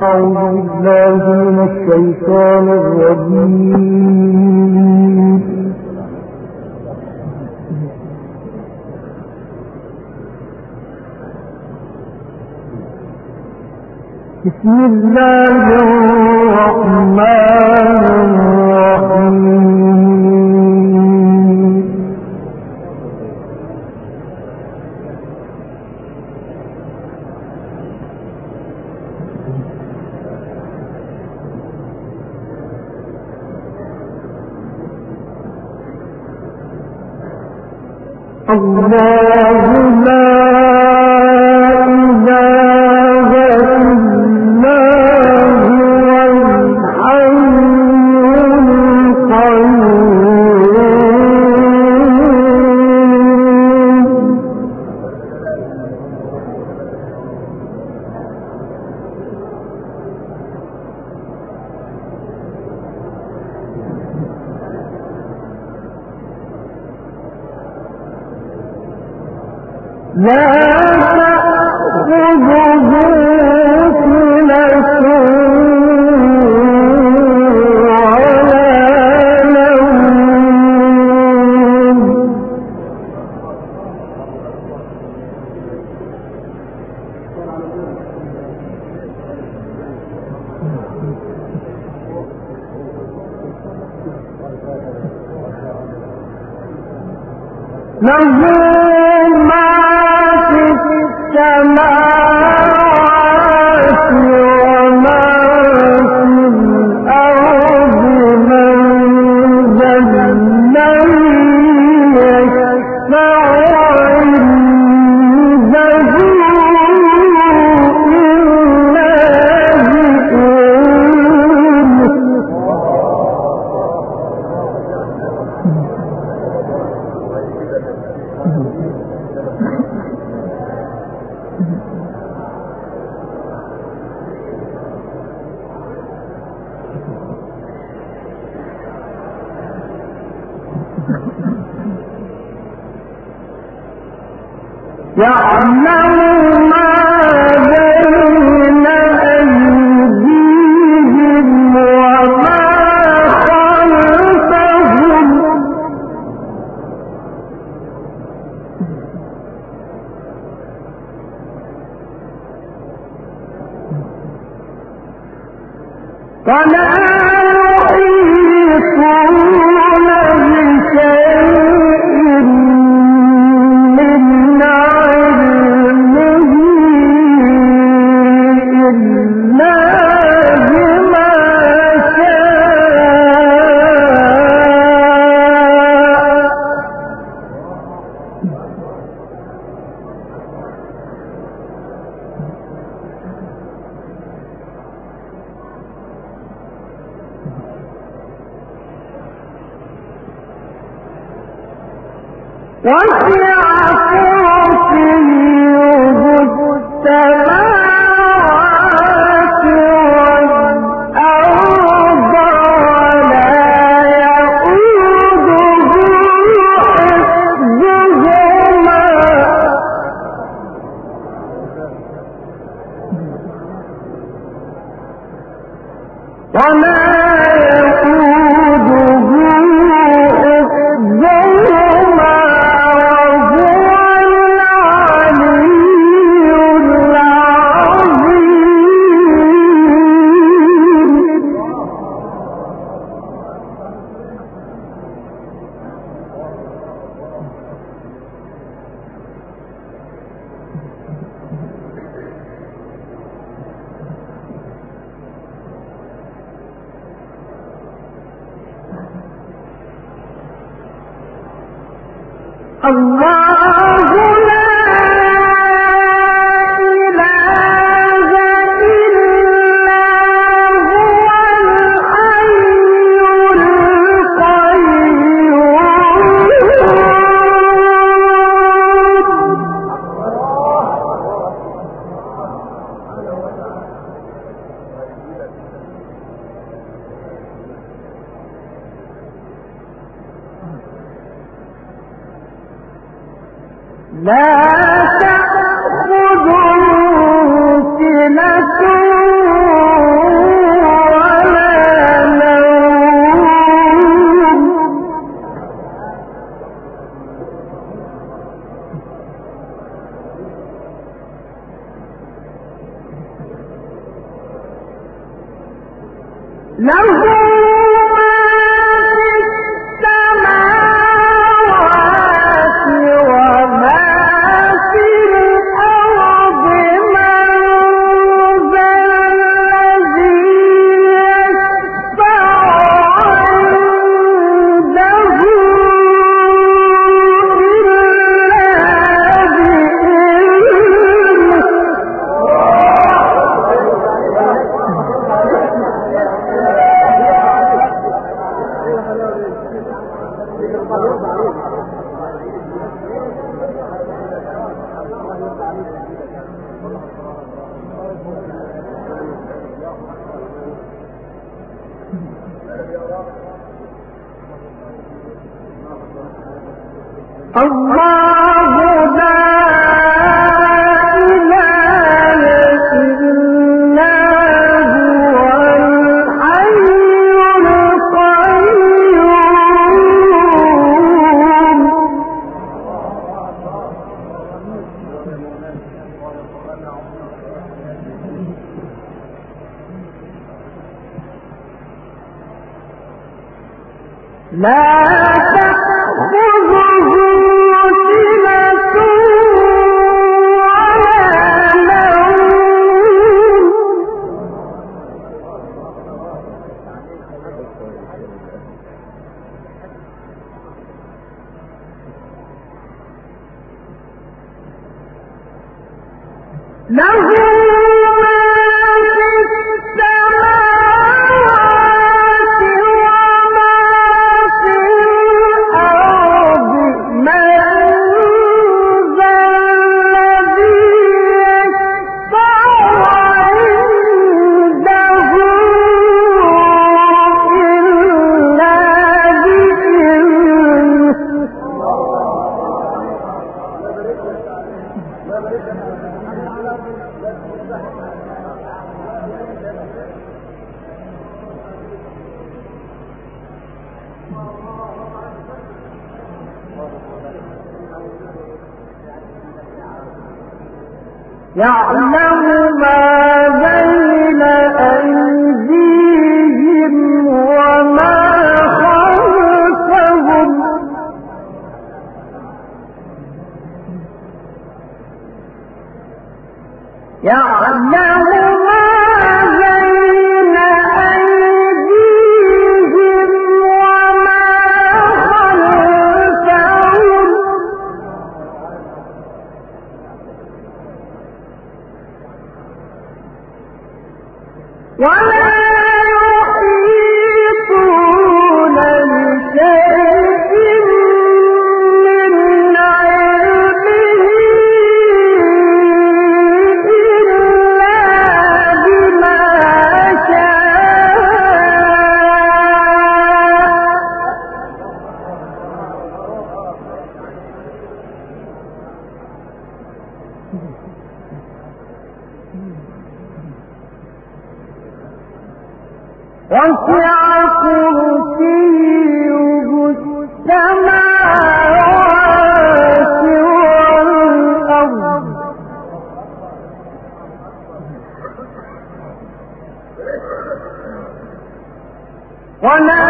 أعوذ بالله من الشيطان الرجيم. بسم الله الرحمن الرحيم. الله لا إله إلا هو الحي القيوم لا تأخذه سنة ولا نوم له ما في السماوات وما في الأرض من ذا الذي يشفع عنده إلا بإذنه يعلم ما بين أيديهم وما خلفهم ولا يحيطون بشيء من علمه إلا بما وسع كرسيه السماوات والأرض ولا يئوده حفظهما الله لا إله إلا هو الحي لا تأخذه سنة يعلم ما بين أيديهم وما خلفهم يعلم ما بين أيديهم وما خلفهم ولا يحيطون بشيء من علمه إلا بما شاء وسع كرسيه السماوات والأرض ولا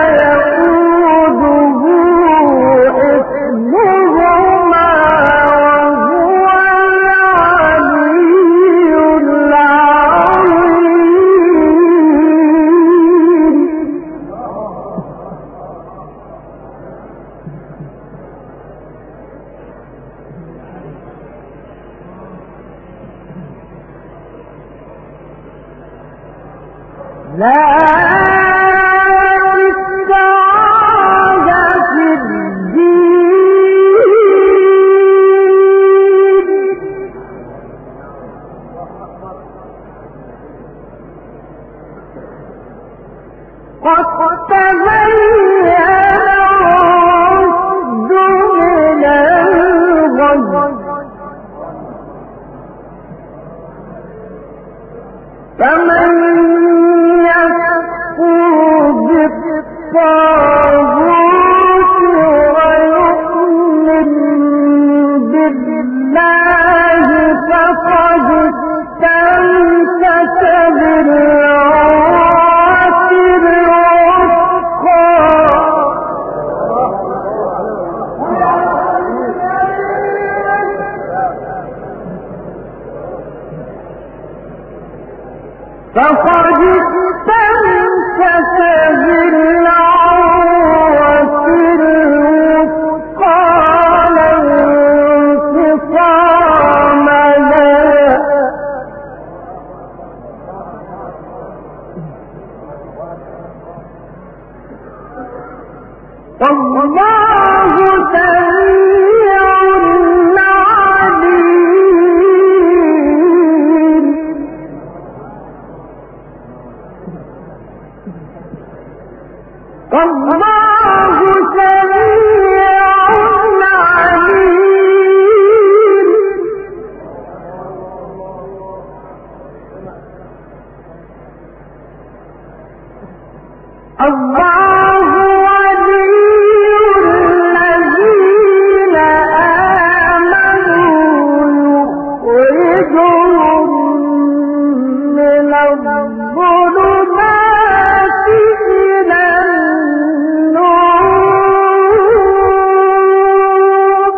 يئوده حفظهما وهو العلي العظيم لا إكراه في الدين قد تبين الرشد من الغي فمن يكفر بالطاغوت ويؤمن بالله فقد استمسك بالعروة فقد استمسك بالعروة الوثقى لا انفصام لها والله سميع عليم. والله سميع عليم. الله ولي الذين آمنوا يخرجهم من الظلمات إلى النور.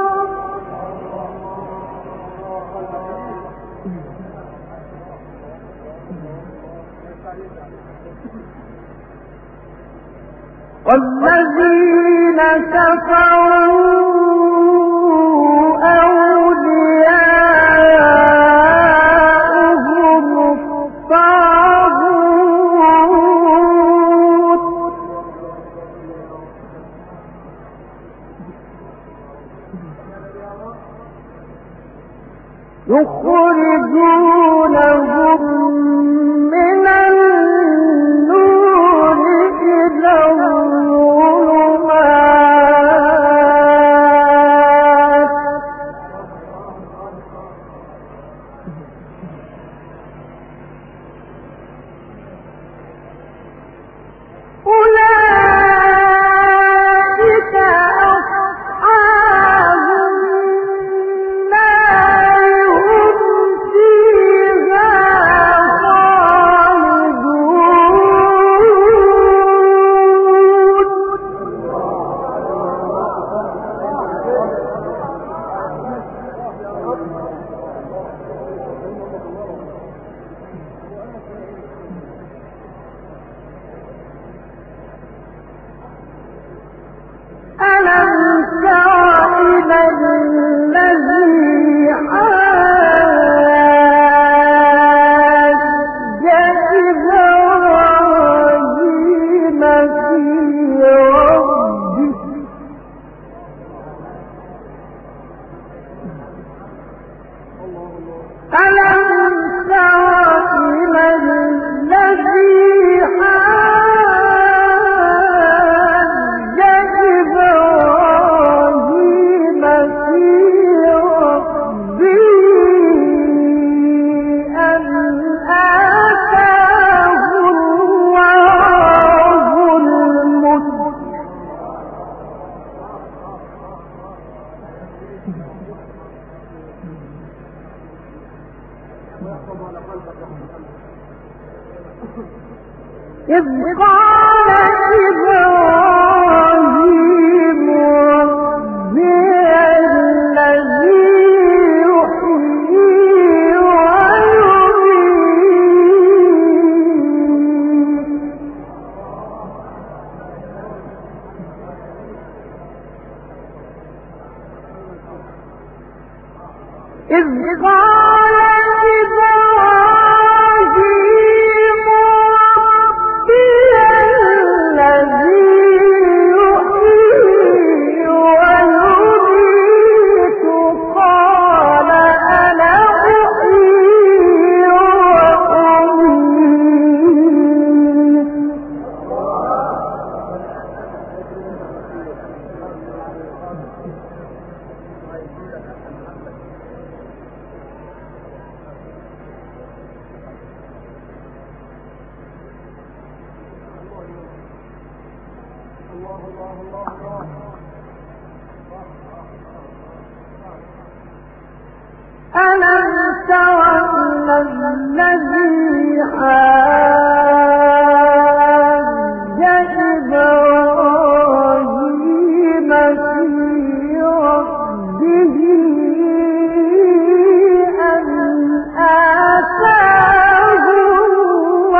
والذين كفروا أولياؤهم الطاغوت يخرجونهم من النور إلى الظلمات. أولئك أصحاب النار هم فيها ألم تر إلى الذي حاج إبراهيم في ربه ألم تر إلى الذي حاج إبراهيم في ربه أن آتاه الله الملك إذ قال إبراهيم ربي الذي يحيي ويميت إذ قال إبراهيم ربي الذي يحيي ويميت قال أنا أحيي وأميت ألم تر إلى الذي حاج إبراهيم في ربه أن آتاه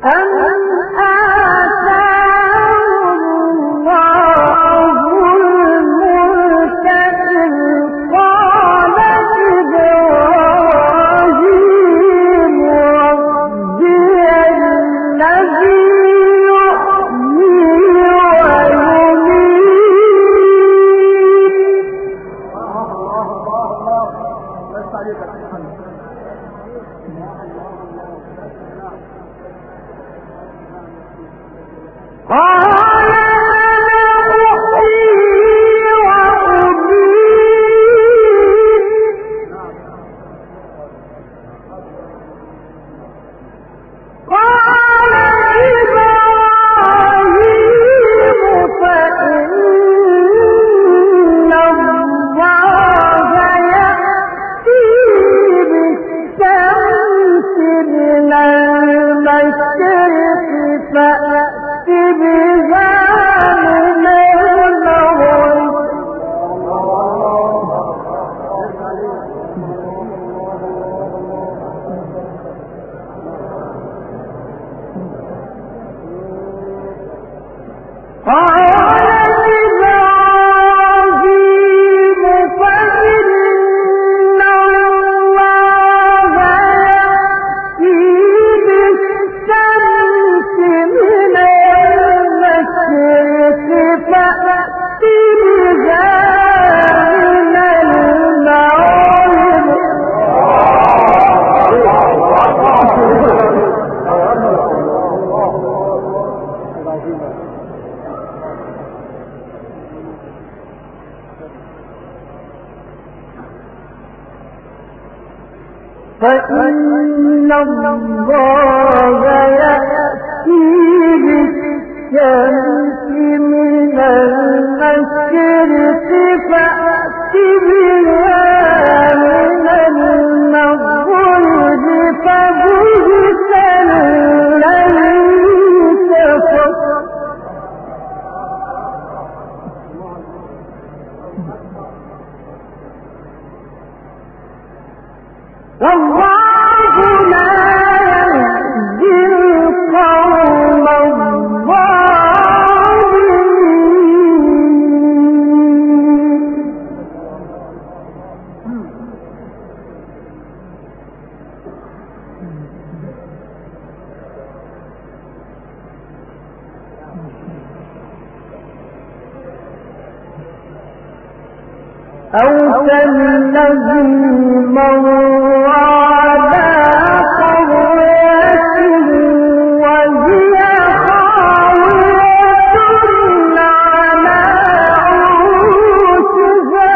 فإن الله يأتي بالشمس من المشرق فأت بها من المغرب فبهت الذي كفر والله لا يهدي القوم الظالمين. أو كالذي مر على قرية وهي خاوية على عروشها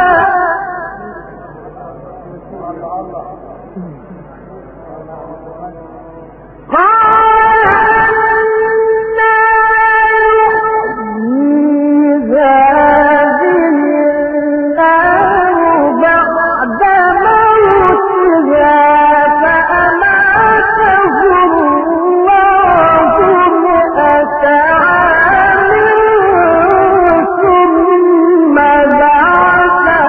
قال أنى يحيي هذه الله بعد موتها فأماته الله 100 عام ثم بعثه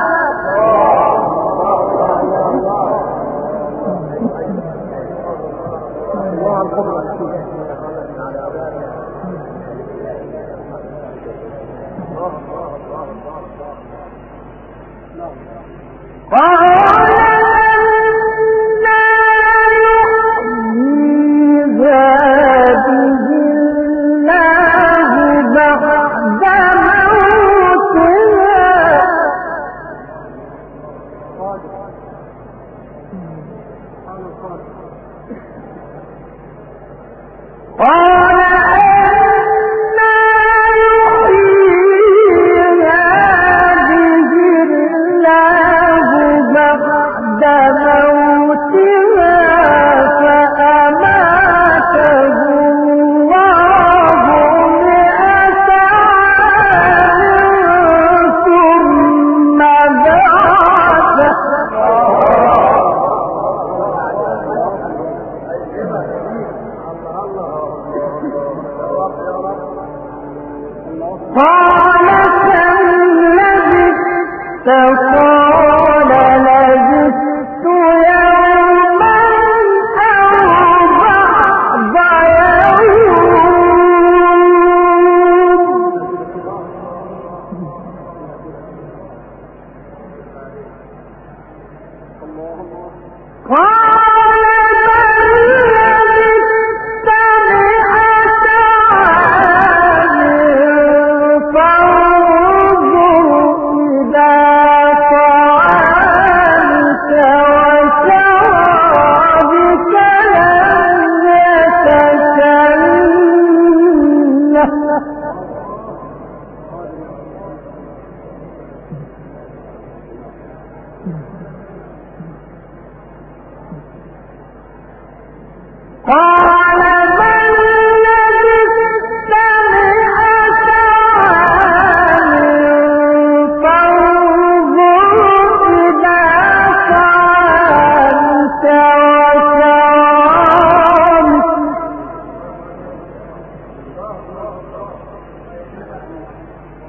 قال أنى يحيي هذه الله بعد موتها قال أنى يحيي هذه الله بعد موتها فأماته الله 100 عام ثم بعثه قال كم لبثت قال لبثت يوما أو بعض يوم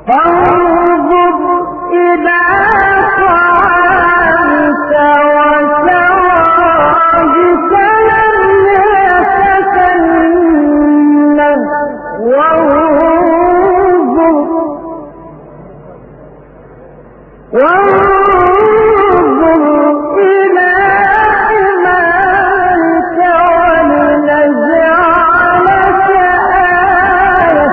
فانظر إلى طعامك وشرابك لم يتسنه وانظر إلى حمارك ولنجعلك آية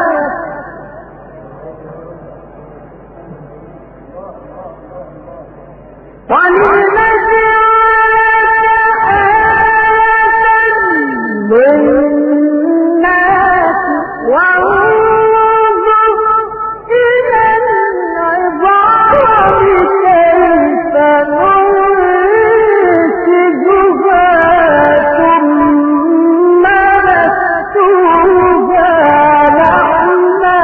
للناس وانظر إلى العظام كيف ننشزها ثم نكسوها لحما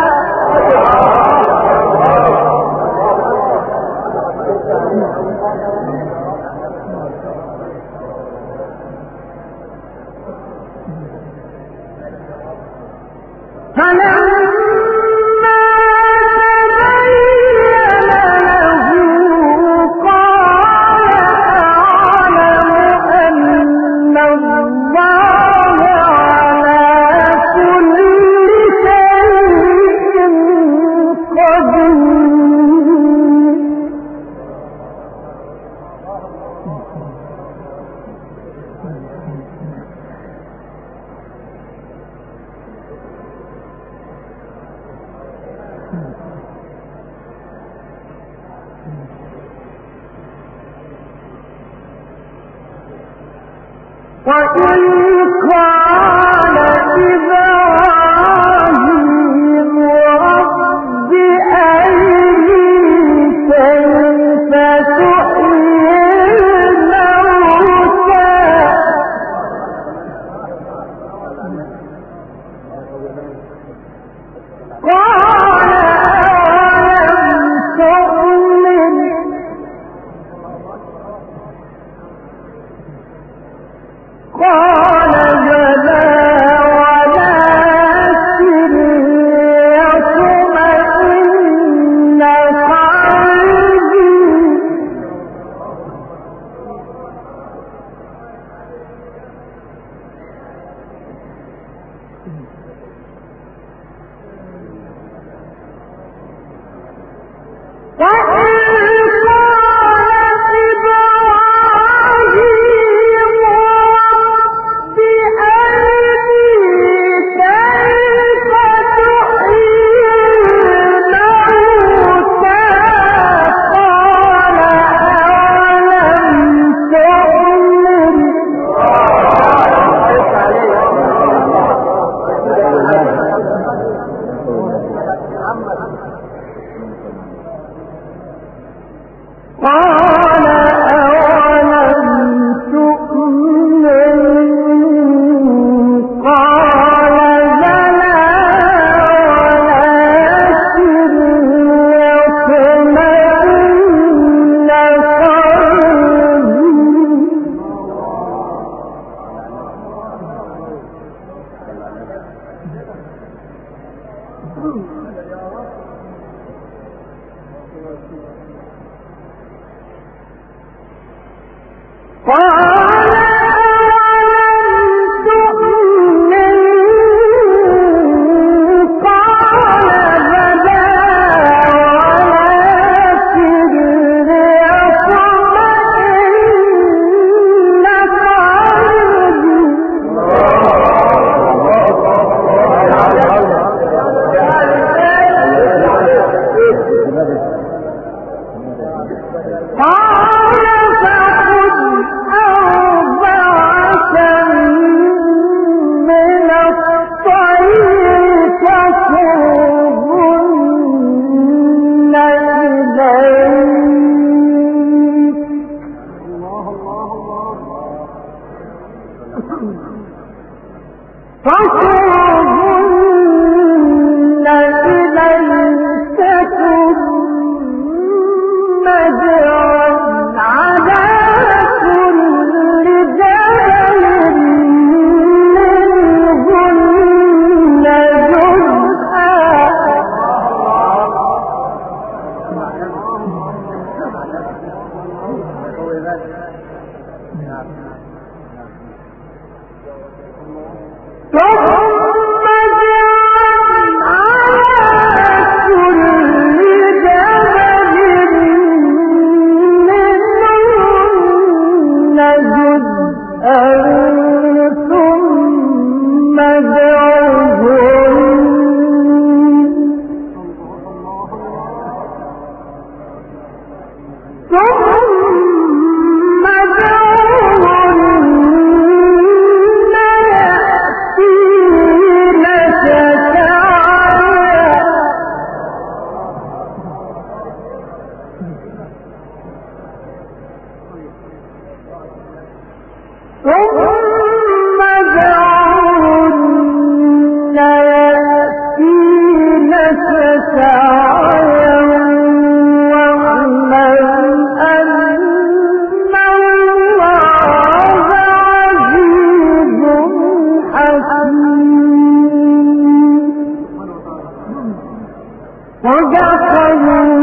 فلما تبين له قال أعلم أن الله على كل شيء قدير. وإذ قال إبراهيم رب أرني كيف تحيي الموتى قال أولم تؤمن قال بلى ولكن ليطمئن قلبي قال فخذ وجعلوا